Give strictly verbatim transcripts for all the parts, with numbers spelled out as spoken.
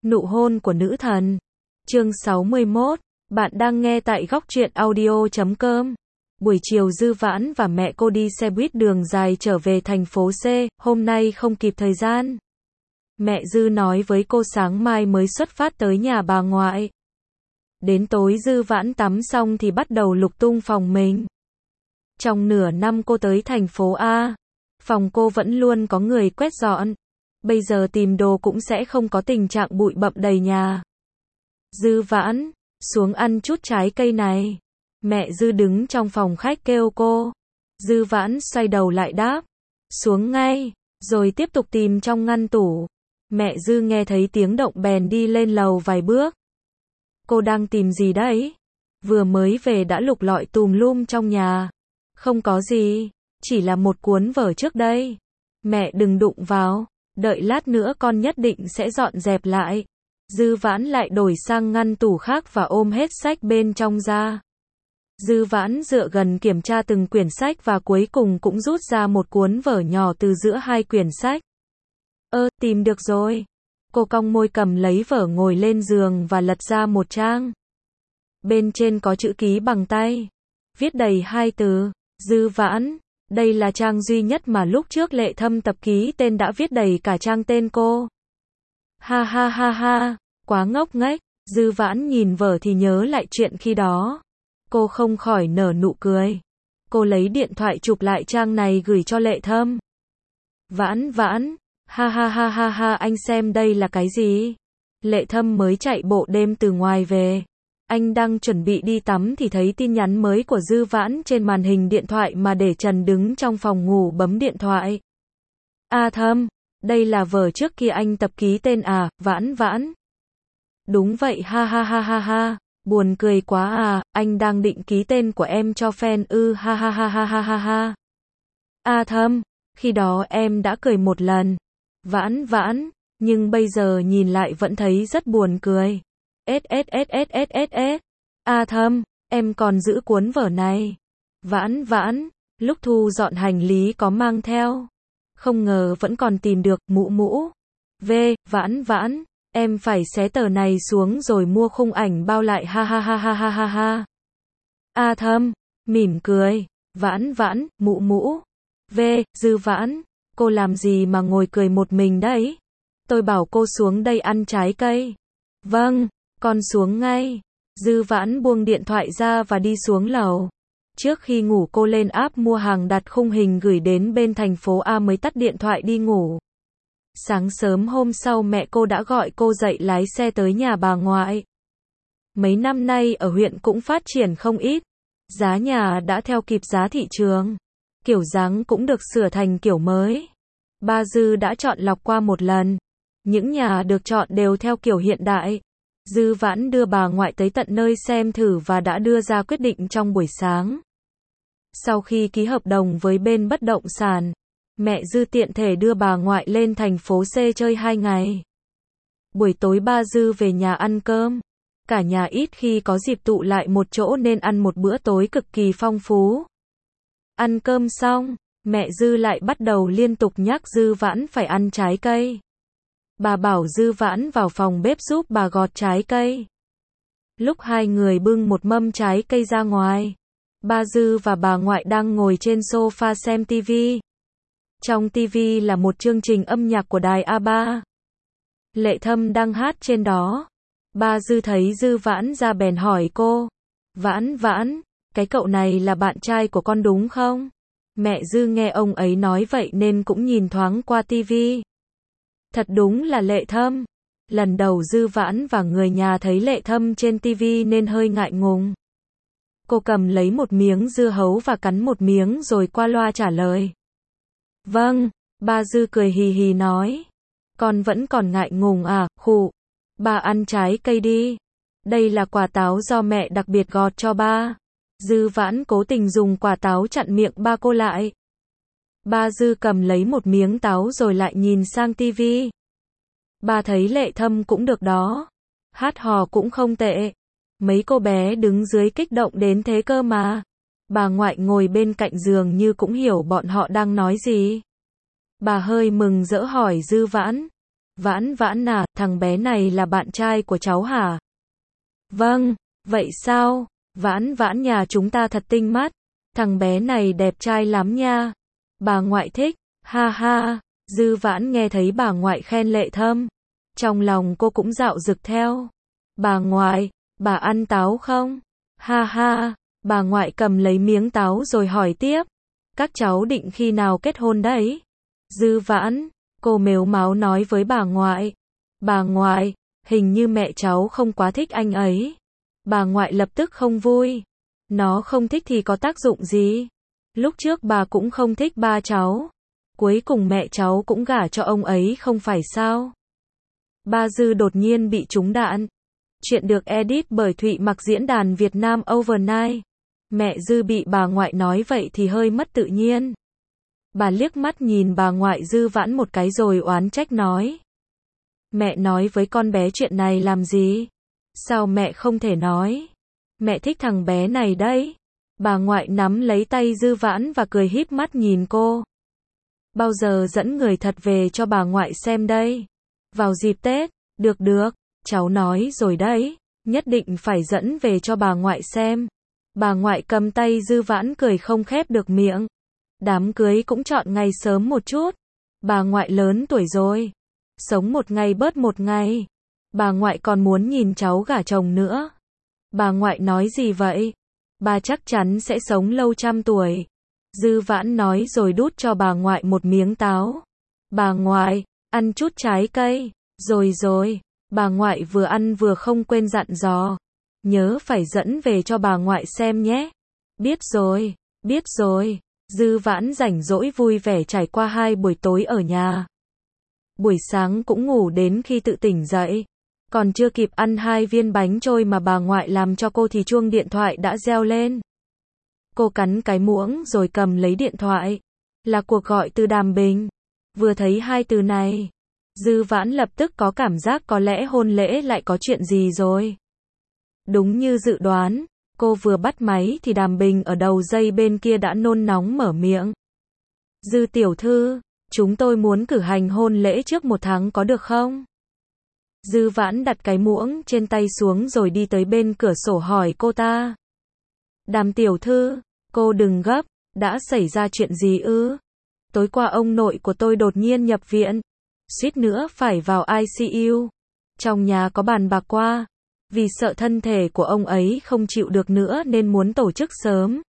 Nụ hôn của nữ thần. Chương sáu mươi mốt. Bạn đang nghe tại góc truyện audio chấm com. Buổi chiều Dư Vãn và mẹ cô đi xe buýt đường dài trở về thành phố C, hôm nay không kịp thời gian. Mẹ Dư nói với cô sáng mai mới xuất phát tới nhà bà ngoại. Đến tối Dư Vãn tắm xong thì bắt đầu lục tung phòng mình. Trong nửa năm cô tới thành phố A, phòng cô vẫn luôn có người quét dọn. Bây giờ tìm đồ cũng sẽ không có tình trạng bụi bặm đầy nhà. Dư Vãn, xuống ăn chút trái cây này. Mẹ Dư đứng trong phòng khách kêu cô. Dư Vãn xoay đầu lại đáp. Xuống ngay, rồi tiếp tục tìm trong ngăn tủ. Mẹ Dư nghe thấy tiếng động bèn đi lên lầu vài bước. Cô đang tìm gì đấy? Vừa mới về đã lục lọi tùm lum trong nhà. Không có gì, chỉ là một cuốn vở trước đây. Mẹ đừng đụng vào, đợi lát nữa con nhất định sẽ dọn dẹp lại. Dư Vãn lại đổi sang ngăn tủ khác và ôm hết sách bên trong ra. Dư Vãn dựa gần kiểm tra từng quyển sách và cuối cùng cũng rút ra một cuốn vở nhỏ từ giữa hai quyển sách. Ơ, tìm được rồi. Cô cong môi cầm lấy vở ngồi lên giường và lật ra một trang. Bên trên có chữ ký bằng tay. Viết đầy hai từ, Dư Vãn. Đây là trang duy nhất mà lúc trước Lệ Thâm tập ký tên đã viết đầy cả trang tên cô. Ha ha ha ha, quá ngốc nghếch. Dư Vãn nhìn vở thì nhớ lại chuyện khi đó. Cô không khỏi nở nụ cười. Cô lấy điện thoại chụp lại trang này gửi cho Lệ Thâm. Vãn Vãn, ha ha ha ha ha, anh xem đây là cái gì? Lệ Thâm mới chạy bộ đêm từ ngoài về. Anh đang chuẩn bị đi tắm thì thấy tin nhắn mới của Dư Vãn trên màn hình điện thoại mà để trần đứng trong phòng ngủ bấm điện thoại. A Thâm, đây là vở trước kia anh tập ký tên à, Vãn Vãn. Đúng vậy, ha ha ha ha ha, buồn cười quá à, anh đang định ký tên của em cho fan ư, ha ha ha ha ha ha ha. A Thâm, khi đó em đã cười một lần. Vãn Vãn, nhưng bây giờ nhìn lại vẫn thấy rất buồn cười. S S S S S S S. A Thâm, em còn giữ cuốn vở này. Vãn Vãn, lúc thu dọn hành lý có mang theo. Không ngờ vẫn còn tìm được, mũ mũ. V, Vãn Vãn, em phải xé tờ này xuống rồi mua khung ảnh bao lại, ha ha ha ha ha ha ha. A Thâm, mỉm cười. Vãn Vãn, mũ mũ. V, Dư Vãn, cô làm gì mà ngồi cười một mình đấy? Tôi bảo cô xuống đây ăn trái cây. Vâng, con xuống ngay. Dư Vãn buông điện thoại ra và đi xuống lầu. Trước khi ngủ cô lên app mua hàng đặt khung hình gửi đến bên thành phố A mới tắt điện thoại đi ngủ. Sáng sớm hôm sau mẹ cô đã gọi cô dậy lái xe tới nhà bà ngoại. Mấy năm nay ở huyện cũng phát triển không ít. Giá nhà đã theo kịp giá thị trường. Kiểu dáng cũng được sửa thành kiểu mới. Ba Dư đã chọn lọc qua một lần. Những nhà được chọn đều theo kiểu hiện đại. Dư Vãn đưa bà ngoại tới tận nơi xem thử và đã đưa ra quyết định trong buổi sáng. Sau khi ký hợp đồng với bên bất động sản, mẹ Dư tiện thể đưa bà ngoại lên thành phố C chơi hai ngày. Buổi tối ba Dư về nhà ăn cơm. Cả nhà ít khi có dịp tụ lại một chỗ nên ăn một bữa tối cực kỳ phong phú. Ăn cơm xong, mẹ Dư lại bắt đầu liên tục nhắc Dư Vãn phải ăn trái cây. Bà bảo Dư Vãn vào phòng bếp giúp bà gọt trái cây. Lúc hai người bưng một mâm trái cây ra ngoài, ba Dư và bà ngoại đang ngồi trên sofa xem tivi. Trong tivi là một chương trình âm nhạc của đài A ba. Lệ Thâm đang hát trên đó. Ba Dư thấy Dư Vãn ra bèn hỏi cô. Vãn Vãn, cái cậu này là bạn trai của con đúng không? Mẹ Dư nghe ông ấy nói vậy nên cũng nhìn thoáng qua tivi. Thật đúng là Lệ Thâm. Lần đầu Dư Vãn và người nhà thấy Lệ Thâm trên tivi nên hơi ngại ngùng. Cô cầm lấy một miếng dưa hấu và cắn một miếng rồi qua loa trả lời. Vâng, ba Dư cười hì hì nói. Con vẫn còn ngại ngùng à, khụ. Ba ăn trái cây đi. Đây là quả táo do mẹ đặc biệt gọt cho ba. Dư Vãn cố tình dùng quả táo chặn miệng ba cô lại. Ba Dư cầm lấy một miếng táo rồi lại nhìn sang tivi. Ba thấy Lệ Thâm cũng được đó. Hát hò cũng không tệ. Mấy cô bé đứng dưới kích động đến thế cơ mà. Bà ngoại ngồi bên cạnh giường như cũng hiểu bọn họ đang nói gì. Bà hơi mừng rỡ hỏi Dư Vãn. Vãn Vãn à, thằng bé này là bạn trai của cháu hả? Vâng, vậy sao? Vãn Vãn nhà chúng ta thật tinh mắt. Thằng bé này đẹp trai lắm nha. Bà ngoại thích, ha ha. Dư Vãn nghe thấy bà ngoại khen Lệ Thâm. Trong lòng cô cũng dạo dực theo. Bà ngoại, bà ăn táo không? Ha ha. Bà ngoại cầm lấy miếng táo rồi hỏi tiếp. Các cháu định khi nào kết hôn đấy? Dư Vãn, cô mếu máo nói với bà ngoại. Bà ngoại, hình như mẹ cháu không quá thích anh ấy. Bà ngoại lập tức không vui. Nó không thích thì có tác dụng gì? Lúc trước bà cũng không thích ba cháu. Cuối cùng mẹ cháu cũng gả cho ông ấy không phải sao? Ba Dư đột nhiên bị trúng đạn. Chuyện được edit bởi Thụy Mặc diễn đàn Việt Nam Overnight. Mẹ Dư bị bà ngoại nói vậy thì hơi mất tự nhiên. Bà liếc mắt nhìn bà ngoại Dư Vãn một cái rồi oán trách nói. Mẹ nói với con bé chuyện này làm gì? Sao mẹ không thể nói? Mẹ thích thằng bé này đấy. Bà ngoại nắm lấy tay Dư Vãn và cười híp mắt nhìn cô. Bao giờ dẫn người thật về cho bà ngoại xem đây? Vào dịp Tết, được được, cháu nói rồi đấy, nhất định phải dẫn về cho bà ngoại xem. Bà ngoại cầm tay Dư Vãn cười không khép được miệng. Đám cưới cũng chọn ngày sớm một chút. Bà ngoại lớn tuổi rồi. Sống một ngày bớt một ngày. Bà ngoại còn muốn nhìn cháu gả chồng nữa. Bà ngoại nói gì vậy? Bà chắc chắn sẽ sống lâu trăm tuổi. Dư Vãn nói rồi đút cho bà ngoại một miếng táo. Bà ngoại, ăn chút trái cây. Rồi rồi, bà ngoại vừa ăn vừa không quên dặn dò. Nhớ phải dẫn về cho bà ngoại xem nhé. Biết rồi, biết rồi. Dư Vãn rảnh rỗi vui vẻ trải qua hai buổi tối ở nhà. Buổi sáng cũng ngủ đến khi tự tỉnh dậy. Còn chưa kịp ăn hai viên bánh trôi mà bà ngoại làm cho cô thì chuông điện thoại đã reo lên. Cô cắn cái muỗng rồi cầm lấy điện thoại. Là cuộc gọi từ Đàm Bình. Vừa thấy hai từ này, Dư Vãn lập tức có cảm giác có lẽ hôn lễ lại có chuyện gì rồi. Đúng như dự đoán, cô vừa bắt máy thì Đàm Bình ở đầu dây bên kia đã nôn nóng mở miệng. Dư tiểu thư, chúng tôi muốn cử hành hôn lễ trước một tháng có được không? Dư Vãn đặt cái muỗng trên tay xuống rồi đi tới bên cửa sổ hỏi cô ta. Đàm tiểu thư, cô đừng gấp, đã xảy ra chuyện gì ư? Tối qua ông nội của tôi đột nhiên nhập viện, suýt nữa phải vào i xê u. Trong nhà có bàn bạc qua, vì sợ thân thể của ông ấy không chịu được nữa nên muốn tổ chức sớm.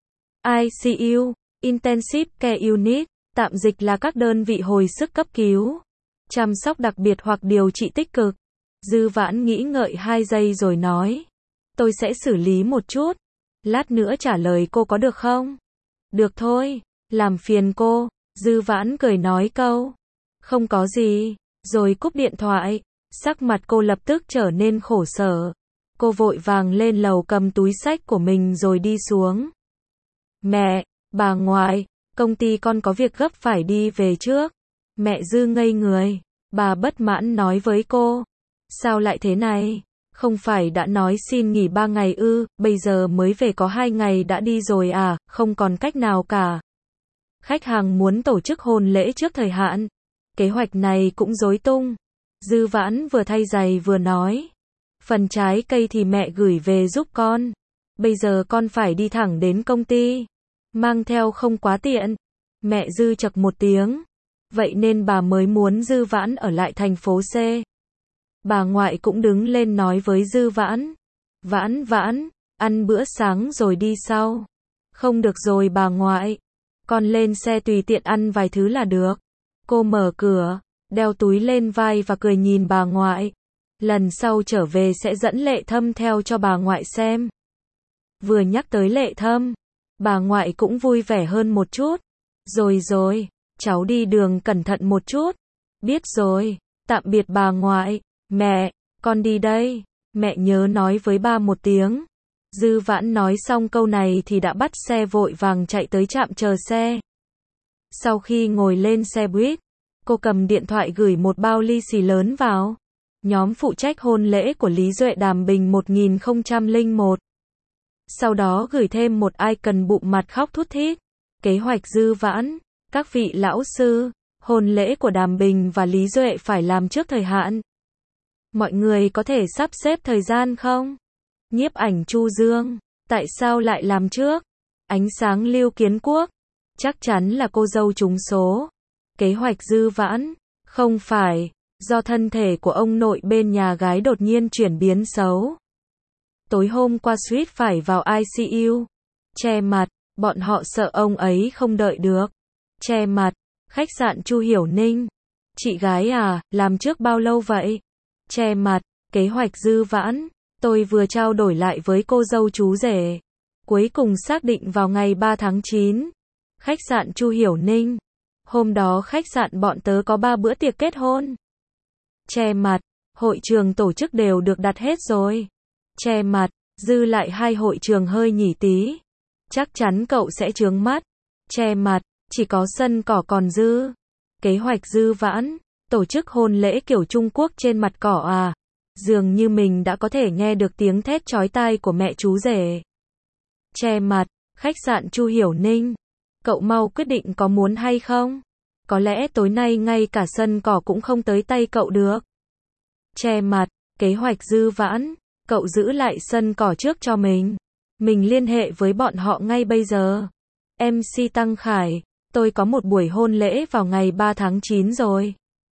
i xê u, Intensive Care Unit, tạm dịch là các đơn vị hồi sức cấp cứu, chăm sóc đặc biệt hoặc điều trị tích cực. Dư Vãn nghĩ ngợi hai giây rồi nói. Tôi sẽ xử lý một chút. Lát nữa trả lời cô có được không? Được thôi, làm phiền cô. Dư Vãn cười nói câu. Không có gì, rồi cúp điện thoại. Sắc mặt cô lập tức trở nên khổ sở. Cô vội vàng lên lầu cầm túi xách của mình rồi đi xuống. Mẹ, bà ngoại, công ty con có việc gấp phải đi về trước. Mẹ Dư ngây người. Bà bất mãn nói với cô. Sao lại thế này? Không phải đã nói xin nghỉ ba ngày ư, bây giờ mới về có hai ngày đã đi rồi à, không còn cách nào cả. Khách hàng muốn tổ chức hôn lễ trước thời hạn. Kế hoạch này cũng rối tung. Dư Vãn vừa thay giày vừa nói. Phần trái cây thì mẹ gửi về giúp con. Bây giờ con phải đi thẳng đến công ty. Mang theo không quá tiện. Mẹ Dư chậc một tiếng. Vậy nên bà mới muốn Dư Vãn ở lại thành phố C. Bà ngoại cũng đứng lên nói với Dư Vãn. Vãn Vãn, ăn bữa sáng rồi đi sau. Không được rồi bà ngoại. Con lên xe tùy tiện ăn vài thứ là được. Cô mở cửa, đeo túi lên vai và cười nhìn bà ngoại. Lần sau trở về sẽ dẫn Lệ Thâm theo cho bà ngoại xem. Vừa nhắc tới Lệ Thâm, bà ngoại cũng vui vẻ hơn một chút. Rồi rồi, cháu đi đường cẩn thận một chút. Biết rồi, tạm biệt bà ngoại. Mẹ, con đi đây. Mẹ nhớ nói với ba một tiếng. Dư Vãn nói xong câu này thì đã bắt xe vội vàng chạy tới trạm chờ xe. Sau khi ngồi lên xe buýt, cô cầm điện thoại gửi một bao lì xì lớn vào. Nhóm phụ trách hôn lễ của Lý Duệ Đàm Bình một nghìn không trăm lẻ một. Sau đó gửi thêm một icon bụng mặt khóc thút thít. Kế hoạch Dư Vãn. Các vị lão sư, Hôn lễ của Đàm Bình và Lý Duệ phải làm trước thời hạn. Mọi người có thể sắp xếp thời gian không? Nhiếp ảnh Chu Dương, tại sao lại làm trước? Ánh sáng Lưu Kiến Quốc, chắc chắn là cô dâu trúng số. Kế hoạch Dư Vãn, không phải, do thân thể của ông nội bên nhà gái đột nhiên chuyển biến xấu. Tối hôm qua suýt phải vào i xê u. Che mặt, bọn họ sợ ông ấy không đợi được. Che mặt, khách sạn Chu Hiểu Ninh. Chị gái à, làm trước bao lâu vậy? Che mặt, kế hoạch Dư Vãn, tôi vừa trao đổi lại với cô dâu chú rể. Cuối cùng xác định vào ngày ba tháng chín. Khách sạn Chu Hiểu Ninh. Hôm đó khách sạn bọn tớ có ba bữa tiệc kết hôn. Che mặt, hội trường tổ chức đều được đặt hết rồi. Che mặt, dư lại hai hội trường hơi nhỉ tí. Chắc chắn cậu sẽ chướng mắt. Che mặt, chỉ có sân cỏ còn dư. Kế hoạch Dư Vãn, tổ chức hôn lễ kiểu Trung Quốc trên mặt cỏ à? Dường như mình đã có thể nghe được tiếng thét chói tai của mẹ chú rể. Che mặt, khách sạn Chu Hiểu Ninh. Cậu mau quyết định có muốn hay không? Có lẽ tối nay ngay cả sân cỏ cũng không tới tay cậu được. Che mặt, kế hoạch Dư Vãn, cậu giữ lại sân cỏ trước cho mình. Mình liên hệ với bọn họ ngay bây giờ. em xê Tăng Khải, tôi có một buổi hôn lễ vào ngày ba tháng chín rồi.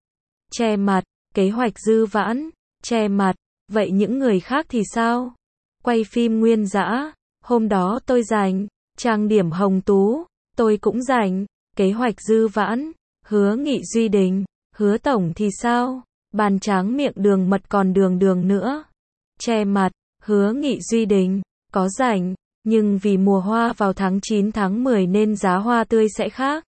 Che mặt, kế hoạch Dư Vãn, che mặt, vậy những người khác thì sao? Quay phim nguyên dã, hôm đó tôi rảnh, trang điểm hồng tú, tôi cũng rảnh, kế hoạch Dư Vãn, Hứa Nghị Duy Đình, Hứa Tổng thì sao? Bàn tráng miệng đường mật còn đường đường nữa. Che mặt, Hứa Nghị Duy Đình, có rảnh, nhưng vì mùa hoa vào tháng chín tháng mười nên giá hoa tươi sẽ khác.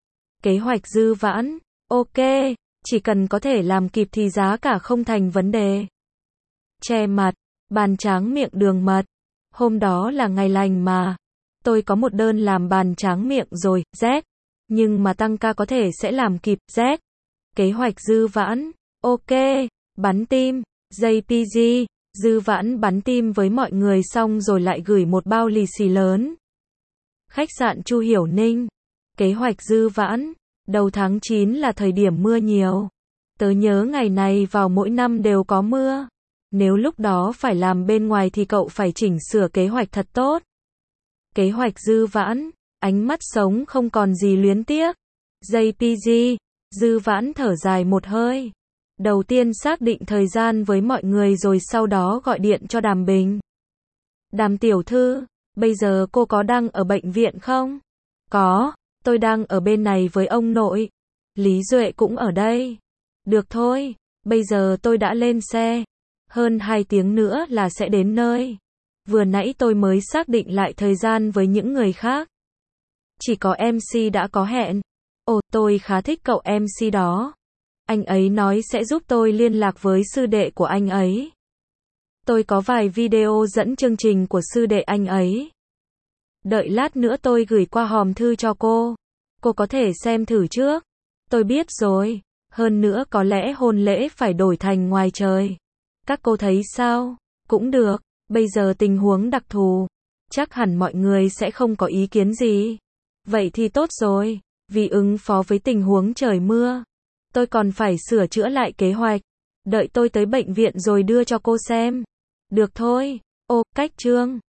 Kế hoạch Dư Vãn, ok, chỉ cần có thể làm kịp thì giá cả không thành vấn đề. Che mặt, bàn tráng miệng đường mật, hôm đó là ngày lành mà. Tôi có một đơn làm bàn tráng miệng rồi, Z. Nhưng mà tăng ca có thể sẽ làm kịp, Z. Kế hoạch Dư Vãn, ok, bắn tim, giê pê giê, Dư Vãn bắn tim với mọi người xong rồi lại gửi một bao lì xì lớn. Khách sạn Chu Hiểu Ninh, kế hoạch Dư Vãn, đầu tháng chín là thời điểm mưa nhiều. Tớ nhớ ngày này vào mỗi năm đều có mưa. Nếu lúc đó phải làm bên ngoài thì cậu phải chỉnh sửa kế hoạch thật tốt. Kế hoạch Dư Vãn, ánh mắt sống không còn gì luyến tiếc. giê pê giê, Dư Vãn thở dài một hơi. Đầu tiên xác định thời gian với mọi người rồi sau đó gọi điện cho Đàm Bình. Đàm tiểu thư, bây giờ cô có đang ở bệnh viện không? Có, tôi đang ở bên này với ông nội. Lý Duệ cũng ở đây. Được thôi, bây giờ tôi đã lên xe. Hơn hai tiếng nữa là sẽ đến nơi. Vừa nãy tôi mới xác định lại thời gian với những người khác. Chỉ có em xê đã có hẹn. Ồ, tôi khá thích cậu em xê đó. Anh ấy nói sẽ giúp tôi liên lạc với sư đệ của anh ấy. Tôi có vài video dẫn chương trình của sư đệ anh ấy. Đợi lát nữa tôi gửi qua hòm thư cho cô. Cô có thể xem thử trước. Tôi biết rồi. Hơn nữa có lẽ hôn lễ phải đổi thành ngoài trời. Các cô thấy sao? Cũng được. Bây giờ tình huống đặc thù. Chắc hẳn mọi người sẽ không có ý kiến gì. Vậy thì tốt rồi. Vì ứng phó với tình huống trời mưa, tôi còn phải sửa chữa lại kế hoạch. Đợi tôi tới bệnh viện rồi đưa cho cô xem. Được thôi. Ô, cách Trương.